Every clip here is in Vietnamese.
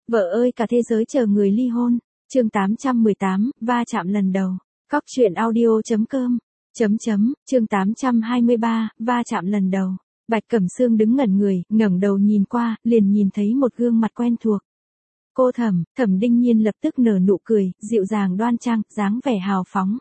Vợ ơi cả thế giới chờ người ly hôn. Chương 818, va chạm lần đầu. Cóc truyện audio.com. Chương 823, va chạm lần đầu. Bạch Cẩm Sương đứng ngẩn người, ngẩng đầu nhìn qua, liền nhìn thấy một gương mặt quen thuộc. Cô Thẩm Đinh Nhiên lập tức nở nụ cười, dịu dàng đoan trang, dáng vẻ hào phóng.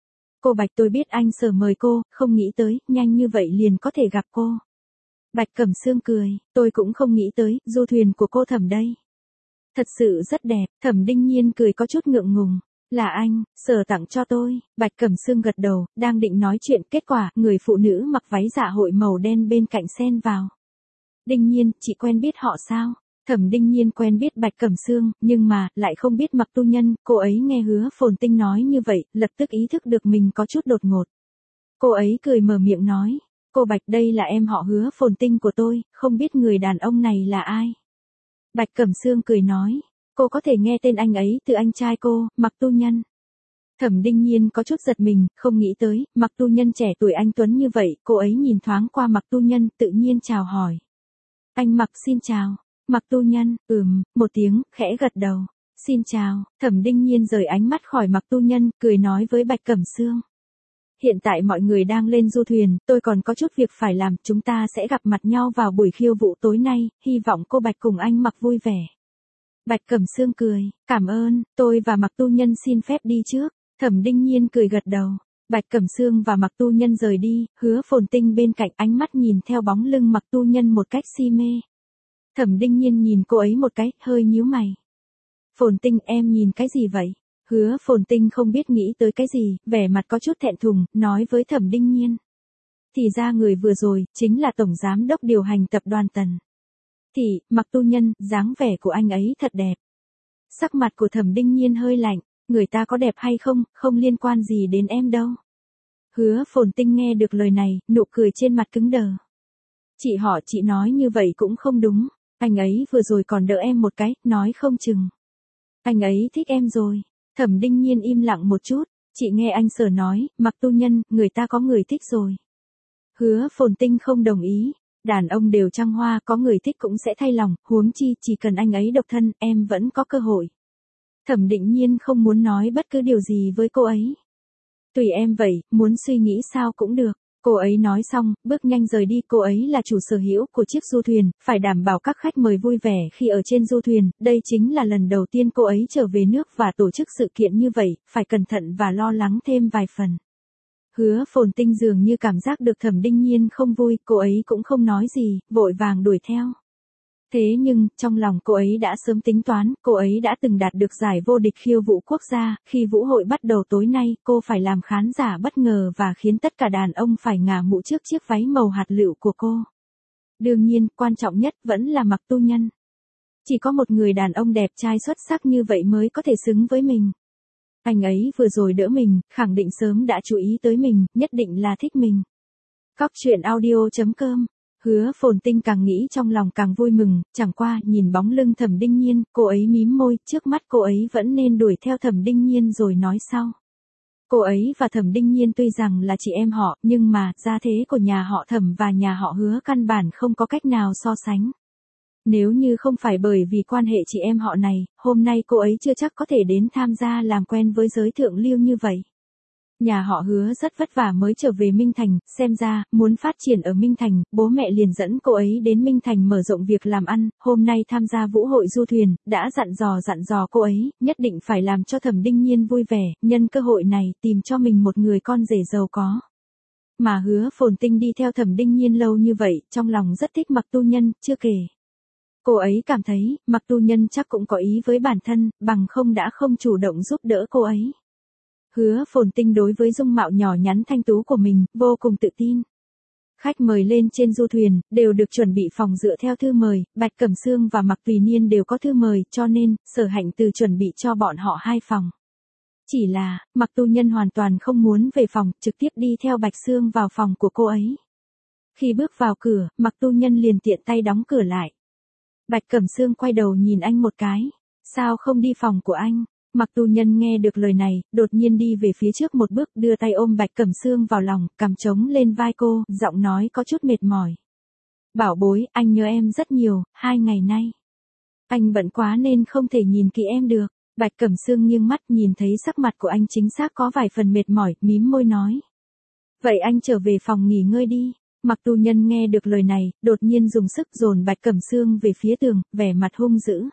Cô Bạch, tôi biết anh Sở mời cô, không nghĩ tới, nhanh như vậy liền có thể gặp cô. Bạch Cẩm Sương cười, tôi cũng không nghĩ tới, du thuyền của cô Thẩm đây. Thật sự rất đẹp. Thẩm Đinh Nhiên cười có chút ngượng ngùng. Là anh, Sở tặng cho tôi. Bạch Cẩm Sương gật đầu, đang định nói chuyện, kết quả, người phụ nữ mặc váy dạ hội màu đen bên cạnh xen vào. Đinh Nhiên, chị quen biết họ sao? Thẩm Đinh Nhiên quen biết Bạch Cẩm Sương, nhưng mà, lại không biết Mặc Tu Nhân, cô ấy nghe Hứa Phồn Tinh nói như vậy, lập tức ý thức được mình có chút đột ngột. Cô ấy cười mở miệng nói, cô Bạch đây là em họ Hứa Phồn Tinh của tôi, không biết người đàn ông này là ai. Bạch Cẩm Sương cười nói, cô có thể nghe tên anh ấy từ anh trai cô, Mặc Tu Nhân. Thẩm Đinh Nhiên có chút giật mình, không nghĩ tới, Mặc Tu Nhân trẻ tuổi anh tuấn như vậy, cô ấy nhìn thoáng qua Mặc Tu Nhân, tự nhiên chào hỏi. Anh Mặc xin chào. Mặc Tu Nhân, một tiếng, khẽ gật đầu. Xin chào. Thẩm Đinh Nhiên rời ánh mắt khỏi Mặc Tu Nhân, cười nói với Bạch Cẩm Sương. Hiện tại mọi người đang lên du thuyền, tôi còn có chút việc phải làm, chúng ta sẽ gặp mặt nhau vào buổi khiêu vũ tối nay, hy vọng cô Bạch cùng anh Mặc vui vẻ. Bạch Cẩm Sương cười, cảm ơn, tôi và Mặc Tu Nhân xin phép đi trước. Thẩm Đinh Nhiên cười gật đầu. Bạch Cẩm Sương và Mặc Tu Nhân rời đi, Hứa Phồn Tinh bên cạnh ánh mắt nhìn theo bóng lưng Mặc Tu Nhân một cách si mê. Thẩm Đinh Nhiên nhìn cô ấy một cái, hơi nhíu mày. Phồn Tinh, em nhìn cái gì vậy? Hứa Phồn Tinh không biết nghĩ tới cái gì, vẻ mặt có chút thẹn thùng, nói với Thẩm Đinh Nhiên. Thì ra người vừa rồi, chính là Tổng Giám đốc điều hành tập đoàn Tần. Thì, Mặc Tu Nhân, dáng vẻ của anh ấy thật đẹp. Sắc mặt của Thẩm Đinh Nhiên hơi lạnh, người ta có đẹp hay không, không liên quan gì đến em đâu. Hứa Phồn Tinh nghe được lời này, nụ cười trên mặt cứng đờ. Chị nói như vậy cũng không đúng. Anh ấy vừa rồi còn đỡ em một cái, nói không chừng. Anh ấy thích em rồi. Thẩm Đinh Nhiên im lặng một chút. Chị nghe anh Sở nói, Mặc Tu Nhân, người ta có người thích rồi. Hứa Phồn Tinh không đồng ý. Đàn ông đều trăng hoa, có người thích cũng sẽ thay lòng, huống chi, chỉ cần anh ấy độc thân, em vẫn có cơ hội. Thẩm Đinh Nhiên không muốn nói bất cứ điều gì với cô ấy. Tùy em vậy, muốn suy nghĩ sao cũng được. Cô ấy nói xong, bước nhanh rời đi. Cô ấy là chủ sở hữu của chiếc du thuyền, phải đảm bảo các khách mời vui vẻ khi ở trên du thuyền. Đây chính là lần đầu tiên cô ấy trở về nước và tổ chức sự kiện như vậy, phải cẩn thận và lo lắng thêm vài phần. Hứa Phồn Tinh dường như cảm giác được Thẩm Đinh Nhiên không vui, cô ấy cũng không nói gì, vội vàng đuổi theo. Thế nhưng, trong lòng cô ấy đã sớm tính toán, cô ấy đã từng đạt được giải vô địch khiêu vũ quốc gia, khi vũ hội bắt đầu tối nay, cô phải làm khán giả bất ngờ và khiến tất cả đàn ông phải ngả mũ trước chiếc váy màu hạt lựu của cô. Đương nhiên, quan trọng nhất vẫn là Mặc Tu Nhân. Chỉ có một người đàn ông đẹp trai xuất sắc như vậy mới có thể xứng với mình. Anh ấy vừa rồi đỡ mình, khẳng định sớm đã chú ý tới mình, nhất định là thích mình. Cóc truyện audio.com. Hứa Phồn Tinh càng nghĩ trong lòng càng vui mừng, chẳng qua, nhìn bóng lưng Thẩm Đinh Nhiên, cô ấy mím môi, trước mắt cô ấy vẫn nên đuổi theo Thẩm Đinh Nhiên rồi nói sau. Cô ấy và Thẩm Đinh Nhiên tuy rằng là chị em họ, nhưng mà, gia thế của nhà họ Thẩm và nhà họ Hứa căn bản không có cách nào so sánh. Nếu như không phải bởi vì quan hệ chị em họ này, hôm nay cô ấy chưa chắc có thể đến tham gia làm quen với giới thượng lưu như vậy. Nhà họ Hứa rất vất vả mới trở về Minh Thành, xem ra, muốn phát triển ở Minh Thành, bố mẹ liền dẫn cô ấy đến Minh Thành mở rộng việc làm ăn, hôm nay tham gia vũ hội du thuyền, đã dặn dò cô ấy, nhất định phải làm cho Thẩm Đinh Nhiên vui vẻ, nhân cơ hội này, tìm cho mình một người con rể giàu có. Mà Hứa Phồn Tinh đi theo Thẩm Đinh Nhiên lâu như vậy, trong lòng rất thích Mặc Tu Nhân, chưa kể. Cô ấy cảm thấy, Mặc Tu Nhân chắc cũng có ý với bản thân, bằng không đã không chủ động giúp đỡ cô ấy. Hứa Phồn Tinh đối với dung mạo nhỏ nhắn thanh tú của mình, vô cùng tự tin. Khách mời lên trên du thuyền, đều được chuẩn bị phòng dựa theo thư mời, Bạch Cẩm Sương và Mặc Tùy Niên đều có thư mời, cho nên, Sở Hạnh Từ chuẩn bị cho bọn họ 2 phòng. Chỉ là, Mặc Tu Nhân hoàn toàn không muốn về phòng, trực tiếp đi theo Bạch Sương vào phòng của cô ấy. Khi bước vào cửa, Mặc Tu Nhân liền tiện tay đóng cửa lại. Bạch Cẩm Sương quay đầu nhìn anh một cái. Sao không đi phòng của anh? Mặc Tu Nhân nghe được lời này, đột nhiên đi về phía trước một bước, đưa tay ôm Bạch Cẩm Sương vào lòng, cằm trống lên vai cô, giọng nói có chút mệt mỏi. Bảo bối, anh nhớ em rất nhiều, 2 ngày nay. Anh bận quá nên không thể nhìn kỹ em được. Bạch Cẩm Sương nghiêng mắt nhìn thấy sắc mặt của anh chính xác có vài phần mệt mỏi, mím môi nói. Vậy anh trở về phòng nghỉ ngơi đi. Mặc Tu Nhân nghe được lời này, đột nhiên dùng sức dồn Bạch Cẩm Sương về phía tường, vẻ mặt hung dữ.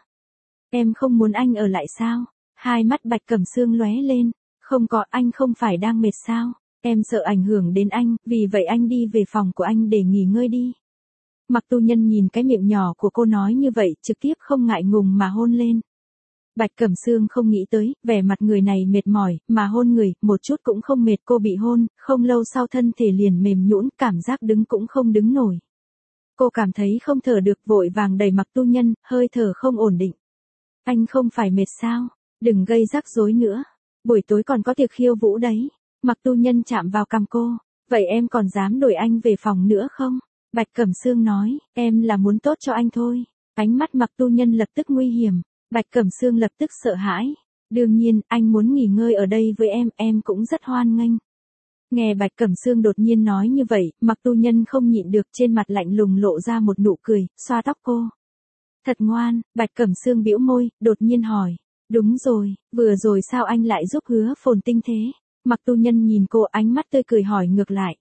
Em không muốn anh ở lại sao? Hai mắt Bạch Cẩm Sương lóe lên. Không có, anh không phải đang mệt sao? Em sợ ảnh hưởng đến anh, vì vậy anh đi về phòng của anh để nghỉ ngơi đi. Mặc Tu Nhân nhìn cái miệng nhỏ của cô nói như vậy, trực tiếp không ngại ngùng mà hôn lên. Bạch Cẩm Sương không nghĩ tới, vẻ mặt người này mệt mỏi, mà hôn người, một chút cũng không mệt. Cô bị hôn, không lâu sau thân thể liền mềm nhũn, cảm giác đứng cũng không đứng nổi. Cô cảm thấy không thở được, vội vàng đẩy Mặc Tu Nhân, hơi thở không ổn định. Anh không phải mệt sao? Đừng gây rắc rối nữa. Buổi tối còn có tiệc khiêu vũ đấy. Mặc Tu Nhân chạm vào cằm cô. Vậy em còn dám đuổi anh về phòng nữa không? Bạch Cẩm Sương nói, em là muốn tốt cho anh thôi. Ánh mắt Mặc Tu Nhân lập tức nguy hiểm. Bạch Cẩm Sương lập tức sợ hãi. Đương nhiên, anh muốn nghỉ ngơi ở đây với em cũng rất hoan nghênh. Nghe Bạch Cẩm Sương đột nhiên nói như vậy, Mặc Tu Nhân không nhịn được, trên mặt lạnh lùng lộ ra một nụ cười, xoa tóc cô. Thật ngoan. Bạch Cẩm Sương bĩu môi, đột nhiên hỏi. Đúng rồi, vừa rồi sao anh lại giúp Hứa Phồn Tinh thế? Mặc Tu Nhân nhìn cô, ánh mắt tươi cười hỏi ngược lại.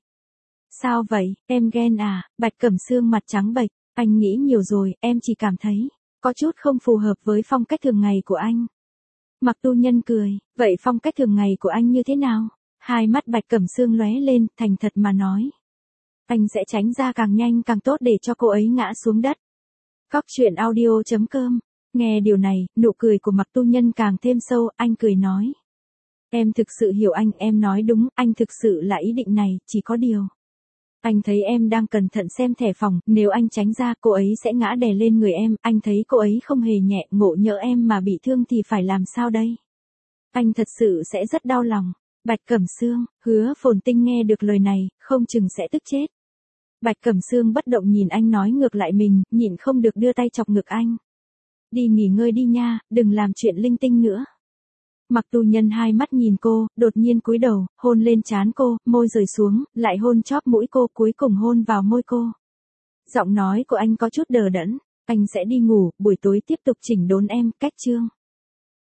Sao vậy, em ghen à? Bạch Cẩm Sương mặt trắng bệch. Anh nghĩ nhiều rồi, em chỉ cảm thấy có chút không phù hợp với phong cách thường ngày của anh. Mặc Tu Nhân cười, vậy phong cách thường ngày của anh như thế nào? Hai mắt Bạch Cẩm Sương lóe lên, thành thật mà nói. Anh sẽ tránh ra càng nhanh càng tốt để cho cô ấy ngã xuống đất. Cóc truyện audio.com. Nghe điều này, nụ cười của Mặc Tu Nhân càng thêm sâu, anh cười nói. Em thực sự hiểu anh, em nói đúng, anh thực sự là ý định này, chỉ có điều. Anh thấy em đang cẩn thận xem thẻ phòng, nếu anh tránh ra cô ấy sẽ ngã đè lên người em, anh thấy cô ấy không hề nhẹ, ngộ nhỡ em mà bị thương thì phải làm sao đây? Anh thật sự sẽ rất đau lòng. Bạch Cẩm Sương, Hứa Phồn Tinh nghe được lời này, không chừng sẽ tức chết. Bạch Cẩm Sương bất động nhìn anh nói ngược lại mình, nhịn không được đưa tay chọc ngực anh. Đi nghỉ ngơi đi nha, đừng làm chuyện linh tinh nữa. Mặc Tu Nhân hai mắt nhìn cô, đột nhiên cúi đầu, hôn lên trán cô, môi rời xuống, lại hôn chóp mũi cô, cuối cùng hôn vào môi cô. Giọng nói của anh có chút đờ đẫn, anh sẽ đi ngủ, buổi tối tiếp tục chỉnh đốn em, cách chương.